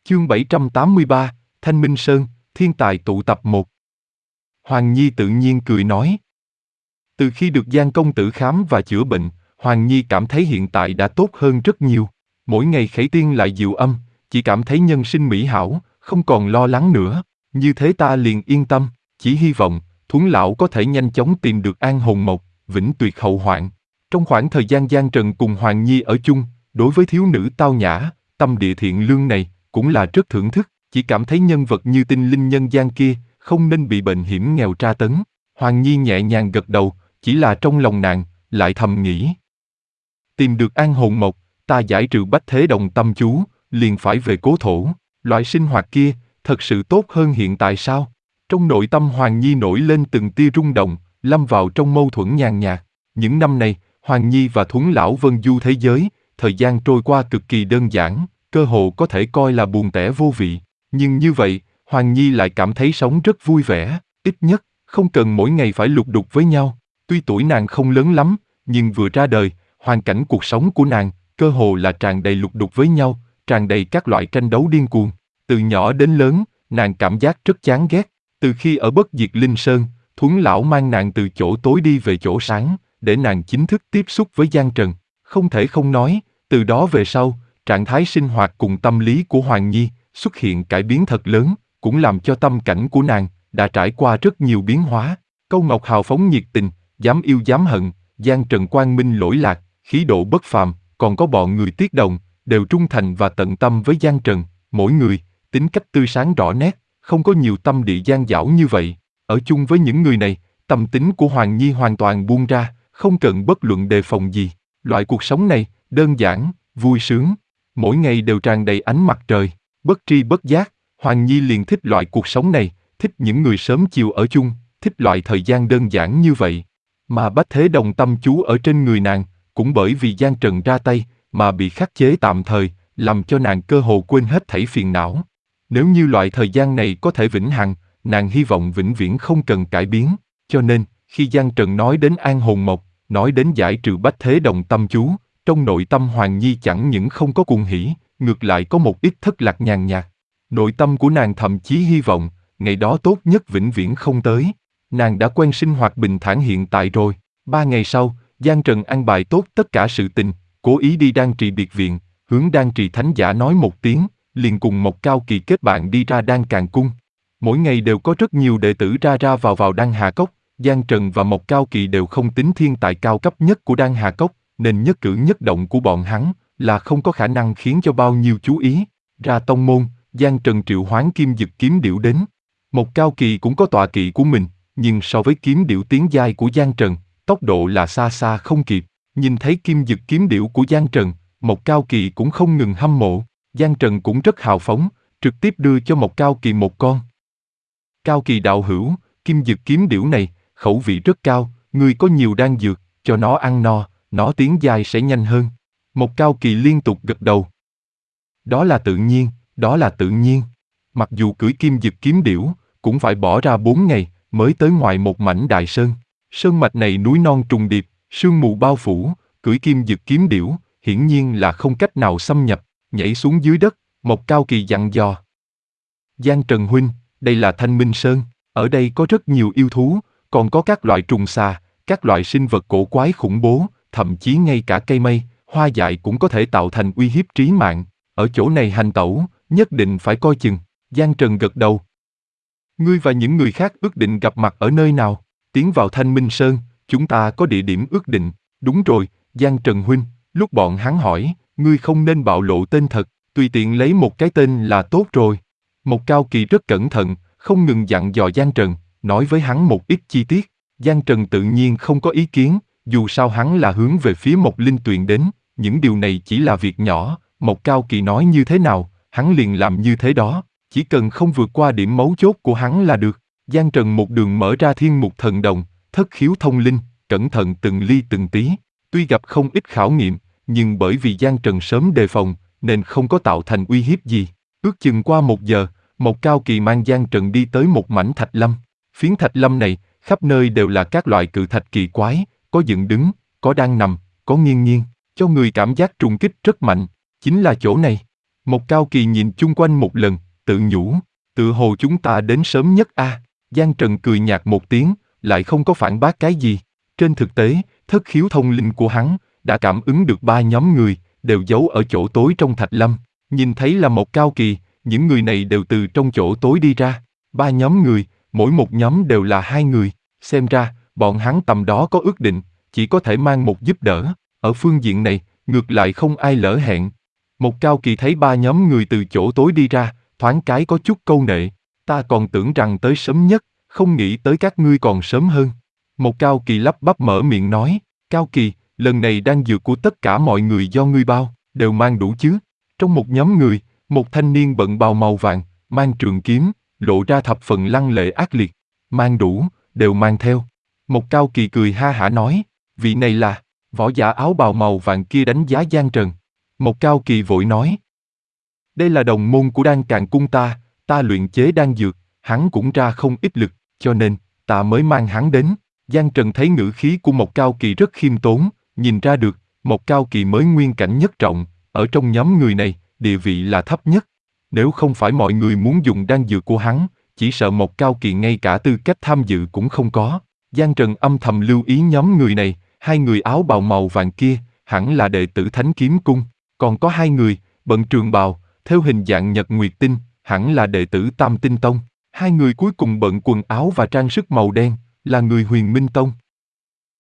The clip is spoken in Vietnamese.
Chương 783, Thanh Minh Sơn, Thiên Tài tụ tập 1. Hoàng Nhi tự nhiên cười nói. Từ khi được Giang công tử khám và chữa bệnh, Hoàng Nhi cảm thấy hiện tại đã tốt hơn rất nhiều. Mỗi ngày khẩy tiên lại diệu âm, chỉ cảm thấy nhân sinh mỹ hảo, không còn lo lắng nữa. Như thế ta liền yên tâm, chỉ hy vọng Thuấn lão có thể nhanh chóng tìm được an hồn mộc, vĩnh tuyệt hậu hoạn. Trong khoảng thời gian Giang Trần cùng Hoàng Nhi ở chung, đối với thiếu nữ tao nhã, tâm địa thiện lương này, cũng là rất thưởng thức, chỉ cảm thấy nhân vật như tinh linh nhân gian kia, không nên bị bệnh hiểm nghèo tra tấn. Hoàng Nhi nhẹ nhàng gật đầu, chỉ là trong lòng nàng, lại thầm nghĩ. Tìm được an hồn mộc, ta giải trừ bách thế đồng tâm chú, liền phải về cố thổ. Loại sinh hoạt kia, thật sự tốt hơn hiện tại sao? Trong nội tâm Hoàng Nhi nổi lên từng tia rung động, lâm vào trong mâu thuẫn nhàn nhạt. Những năm này, Hoàng Nhi và Thuấn lão vân du thế giới, thời gian trôi qua cực kỳ đơn giản, cơ hồ có thể coi là buồn tẻ vô vị. Nhưng như vậy, Hoàng Nhi lại cảm thấy sống rất vui vẻ, ít nhất, không cần mỗi ngày phải lục đục với nhau. Tuy tuổi nàng không lớn lắm, nhưng vừa ra đời, hoàn cảnh cuộc sống của nàng, cơ hồ là tràn đầy lục đục với nhau, tràn đầy các loại tranh đấu điên cuồng. Từ nhỏ đến lớn, nàng cảm giác rất chán ghét. Từ khi ở Bất Diệt Linh Sơn, Thuấn lão mang nàng từ chỗ tối đi về chỗ sáng, để nàng chính thức tiếp xúc với Giang Trần. Không thể không nói, từ đó về sau, trạng thái sinh hoạt cùng tâm lý của Hoàng Nhi xuất hiện cải biến thật lớn, cũng làm cho tâm cảnh của nàng đã trải qua rất nhiều biến hóa. Câu ngọc hào phóng nhiệt tình, dám yêu dám hận, Giang Trần quang minh lỗi lạc, khí độ bất phàm, còn có bọn người Tiết Đồng, đều trung thành và tận tâm với Giang Trần. Mỗi người, tính cách tươi sáng rõ nét, không có nhiều tâm địa gian dảo như vậy. Ở chung với những người này, tâm tính của Hoàng Nhi hoàn toàn buông ra, không cần bất luận đề phòng gì. Loại cuộc sống này, đơn giản, vui sướng, mỗi ngày đều tràn đầy ánh mặt trời. Bất tri bất giác, Hoàng Nhi liền thích loại cuộc sống này, thích những người sớm chiều ở chung, thích loại thời gian đơn giản như vậy. Mà bách thế đồng tâm chú ở trên người nàng, cũng bởi vì Giang Trần ra tay, mà bị khắc chế tạm thời, làm cho nàng cơ hồ quên hết thảy phiền não. Nếu như loại thời gian này có thể vĩnh hằng, nàng hy vọng vĩnh viễn không cần cải biến. Cho nên, khi Giang Trần nói đến an hồn mộc, nói đến giải trừ bách thế đồng tâm chú, trong nội tâm Hoàng Nhi chẳng những không có cuồng hỉ, ngược lại có một ít thất lạc nhàn nhạt. Nội tâm của nàng thậm chí hy vọng, ngày đó tốt nhất vĩnh viễn không tới. Nàng đã quen sinh hoạt bình thản hiện tại rồi. 3 ngày sau, Giang Trần an bài tốt tất cả sự tình, cố ý đi Đan Trì biệt viện, hướng Đan Trì thánh giả nói một tiếng, liền cùng Mộc Cao Kỳ kết bạn đi ra Đan Càn Cung. Mỗi ngày đều có rất nhiều đệ tử ra ra vào Đan Hà Cốc. Giang Trần và Mộc Cao Kỳ đều không tính thiên tài cao cấp nhất của Đan Hà Cốc, nên nhất cử nhất động của bọn hắn là không có khả năng khiến cho bao nhiêu chú ý. Ra tông môn, Giang Trần triệu hoán Kim Dực kiếm điểu đến. Mộc Cao Kỳ cũng có tọa kỵ của mình, nhưng so với kiếm điểu tiến giai của Giang Trần, tốc độ là xa xa không kịp. Nhìn thấy Kim Dực kiếm điểu của Giang Trần, Mộc Cao Kỳ cũng không ngừng hâm mộ. Giang Trần cũng rất hào phóng, trực tiếp đưa cho Mộc Cao Kỳ một con. Cao Kỳ đạo hữu, Kim Dực kiếm điểu này, khẩu vị rất cao, ngươi có nhiều đan dược, cho nó ăn no, nó tiến giai sẽ nhanh hơn. Mộc Cao Kỳ liên tục gật đầu. Đó là tự nhiên, đó là tự nhiên. Mặc dù cưỡi Kim Dực kiếm điểu, cũng phải bỏ ra 4 ngày, mới tới ngoài một mảnh đại sơn. Sơn mạch này núi non trùng điệp, sương mù bao phủ, cưỡi Kim Dực kiếm điểu, hiển nhiên là không cách nào xâm nhập. Nhảy xuống dưới đất, Mộc Cao Kỳ dặn dò. Giang Trần huynh, đây là Thanh Minh Sơn, ở đây có rất nhiều yêu thú, còn có các loại trùng xà, các loại sinh vật cổ quái khủng bố, thậm chí ngay cả cây mây, hoa dại cũng có thể tạo thành uy hiếp trí mạng. Ở chỗ này hành tẩu, nhất định phải coi chừng. Giang Trần gật đầu. Ngươi và những người khác ước định gặp mặt ở nơi nào? Tiến vào Thanh Minh Sơn, chúng ta có địa điểm ước định. Đúng rồi, Giang Trần huynh, lúc bọn hắn hỏi, ngươi không nên bạo lộ tên thật, tùy tiện lấy một cái tên là tốt rồi. Mộc Cao Kỳ rất cẩn thận, không ngừng dặn dò Giang Trần, nói với hắn một ít chi tiết. Giang Trần tự nhiên không có ý kiến, dù sao hắn là hướng về phía Mộc Linh Tuyền đến, những điều này chỉ là việc nhỏ, Mộc Cao Kỳ nói như thế nào, hắn liền làm như thế đó, chỉ cần không vượt qua điểm mấu chốt của hắn là được. Giang Trần một đường mở ra thiên mục thần đồng, thất khiếu thông linh, cẩn thận từng ly từng tí, tuy gặp không ít khảo nghiệm, nhưng bởi vì Giang Trần sớm đề phòng, nên không có tạo thành uy hiếp gì. Ước chừng qua 1 giờ, Mộc Cao Kỳ mang Giang Trần đi tới một mảnh thạch lâm. Phiến thạch lâm này, khắp nơi đều là các loại cự thạch kỳ quái, có dựng đứng, có đang nằm, có nghiêng nghiêng, cho người cảm giác trùng kích rất mạnh. Chính là chỗ này. Một Cao Kỳ nhìn chung quanh một lần, tự nhủ, tự hồ chúng ta đến sớm nhất a. Giang Trần cười nhạt một tiếng, lại không có phản bác cái gì. Trên thực tế, thất khiếu thông linh của hắn đã cảm ứng được 3 nhóm người, đều giấu ở chỗ tối trong Thạch Lâm. Nhìn thấy là một Cao Kỳ, những người này đều từ trong chỗ tối đi ra. 3 nhóm người, mỗi một nhóm đều là 2 người. Xem ra, bọn hắn tầm đó có ước định, chỉ có thể mang một giúp đỡ. Ở phương diện này, ngược lại không ai lỡ hẹn. Một Cao Kỳ thấy 3 nhóm người từ chỗ tối đi ra, thoáng cái có chút câu nệ. Ta còn tưởng rằng tới sớm nhất, không nghĩ tới các ngươi còn sớm hơn. Một Cao Kỳ lắp bắp mở miệng nói, Cao Kỳ, lần này đan dược của tất cả mọi người do ngươi bao, đều mang đủ chứ? Trong một nhóm người, một thanh niên bận bào màu vàng, mang trường kiếm, lộ ra thập phần lăng lệ ác liệt. Mang đủ, đều mang theo. Một Cao Kỳ cười ha hả nói, vị này là, võ giả áo bào màu vàng kia đánh giá Giang Trần. Một Cao Kỳ vội nói, đây là đồng môn của Đan Càn Cung ta luyện chế đan dược, hắn cũng ra không ít lực, cho nên, ta mới mang hắn đến. Giang Trần thấy ngữ khí của Một Cao Kỳ rất khiêm tốn, nhìn ra được, Một Cao Kỳ mới nguyên cảnh nhất trọng, ở trong nhóm người này, địa vị là thấp nhất. Nếu không phải mọi người muốn dùng đan dược của hắn, chỉ sợ Một Cao Kỳ ngay cả tư cách tham dự cũng không có. Giang Trần âm thầm lưu ý nhóm người này, 2 người áo bào màu vàng kia, hẳn là đệ tử Thánh Kiếm Cung, còn có 2 người, bận trường bào, theo hình dạng nhật nguyệt tinh, hẳn là đệ tử Tam Tinh Tông. 2 người cuối cùng bận quần áo và trang sức màu đen, là người Huyền Minh Tông.